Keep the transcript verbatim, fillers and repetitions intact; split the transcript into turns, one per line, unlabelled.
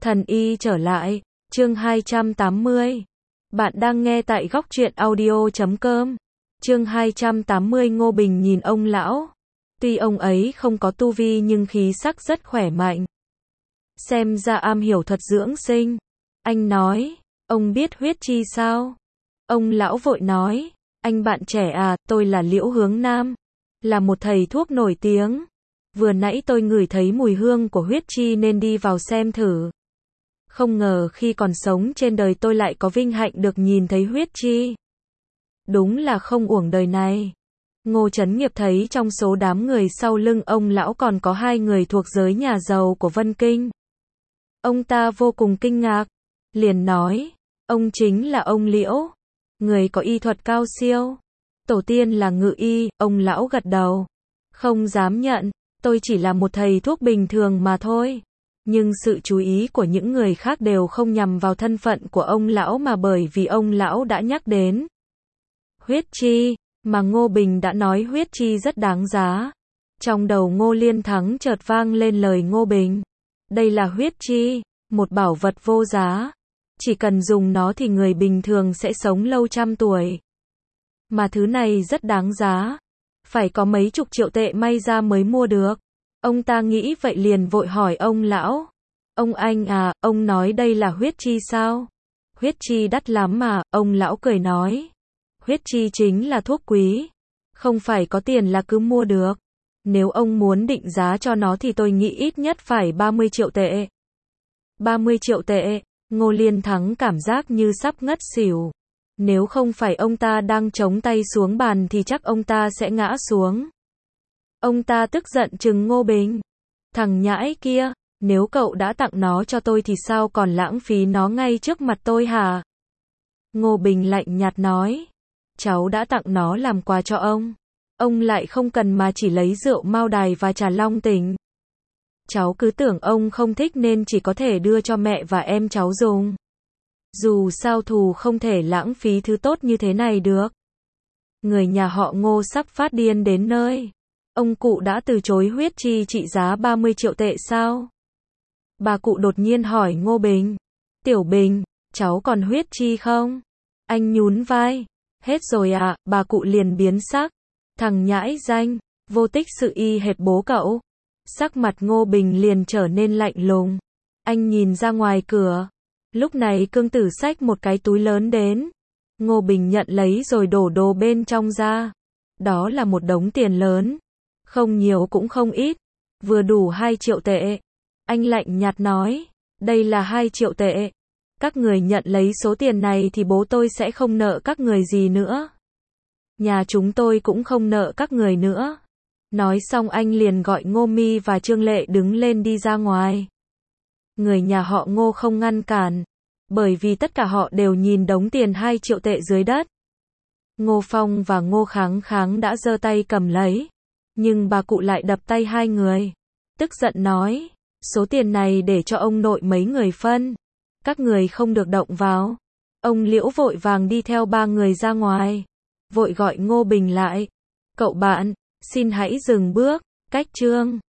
Thần y trở lại, chương hai trăm tám mươi. Bạn đang nghe tại góc truyện audio chấm com. Chương hai trăm tám mươi. Ngô Bình nhìn ông lão. Tuy ông ấy không có tu vi nhưng khí sắc rất khỏe mạnh. Xem ra am hiểu thuật dưỡng sinh. Anh nói, ông biết huyết chi sao? Ông lão vội nói, anh bạn trẻ à, tôi là Liễu Hướng Nam, là một thầy thuốc nổi tiếng. Vừa nãy tôi ngửi thấy mùi hương của huyết chi nên đi vào xem thử. Không ngờ khi còn sống trên đời tôi lại có vinh hạnh được nhìn thấy huyết chi. Đúng là không uổng đời này. Ngô Chấn Nghiệp thấy trong số đám người sau lưng ông lão còn có hai người thuộc giới nhà giàu của Vân Kinh. Ông ta vô cùng kinh ngạc, liền nói, ông chính là ông Liễu, người có y thuật cao siêu. Tổ tiên là ngự y, ông lão gật đầu. Không dám nhận, tôi chỉ là một thầy thuốc bình thường mà thôi. Nhưng sự chú ý của những người khác đều không nhằm vào thân phận của ông lão mà bởi vì ông lão đã nhắc đến huyết chi, mà Ngô Bình đã nói huyết chi rất đáng giá. Trong đầu Ngô Liên Thắng chợt vang lên lời Ngô Bình. Đây là huyết chi, một bảo vật vô giá. Chỉ cần dùng nó thì người bình thường sẽ sống lâu trăm tuổi. Mà thứ này rất đáng giá. Phải có mấy chục triệu tệ may ra mới mua được. Ông ta nghĩ vậy liền vội hỏi ông lão. Ông anh à, ông nói đây là huyết chi sao? Huyết chi đắt lắm mà, ông lão cười nói. Huyết chi chính là thuốc quý. Không phải có tiền là cứ mua được. Nếu ông muốn định giá cho nó thì tôi nghĩ ít nhất phải ba mươi triệu tệ. ba mươi triệu tệ, Ngô Liên Thắng cảm giác như sắp ngất xỉu. Nếu không phải ông ta đang chống tay xuống bàn thì chắc ông ta sẽ ngã xuống. Ông ta tức giận trừng Ngô Bình. Thằng nhãi kia, nếu cậu đã tặng nó cho tôi thì sao còn lãng phí nó ngay trước mặt tôi hả? Ngô Bình lạnh nhạt nói. Cháu đã tặng nó làm quà cho ông. Ông lại không cần mà chỉ lấy rượu Mao Đài và trà Long Tỉnh. Cháu cứ tưởng ông không thích nên chỉ có thể đưa cho mẹ và em cháu dùng. Dù sao thù không thể lãng phí thứ tốt như thế này được. Người nhà họ Ngô sắp phát điên đến nơi. Ông cụ đã từ chối huyết chi trị giá ba mươi triệu tệ sao? Bà cụ đột nhiên hỏi Ngô Bình. Tiểu Bình, cháu còn huyết chi không? Anh nhún vai. Hết rồi à, bà cụ liền biến sắc. Thằng nhãi danh, vô tích sự y hệt bố cậu. Sắc mặt Ngô Bình liền trở nên lạnh lùng. Anh nhìn ra ngoài cửa. Lúc này Cương Tử xách một cái túi lớn đến. Ngô Bình nhận lấy rồi đổ đồ bên trong ra. Đó là một đống tiền lớn. Không nhiều cũng không ít. Vừa đủ hai triệu tệ. Anh lạnh nhạt nói. Đây là hai triệu tệ. Các người nhận lấy số tiền này thì bố tôi sẽ không nợ các người gì nữa. Nhà chúng tôi cũng không nợ các người nữa. Nói xong anh liền gọi Ngô Mi và Trương Lệ đứng lên đi ra ngoài. Người nhà họ Ngô không ngăn cản. Bởi vì tất cả họ đều nhìn đống tiền hai triệu tệ dưới đất. Ngô Phong và Ngô Kháng Kháng đã giơ tay cầm lấy. Nhưng bà cụ lại đập tay hai người. Tức giận nói. Số tiền này để cho ông nội mấy người phân. Các người không được động vào. Ông Liễu vội vàng đi theo ba người ra ngoài. Vội gọi Ngô Bình lại. Cậu bạn, xin hãy dừng bước. Cách chương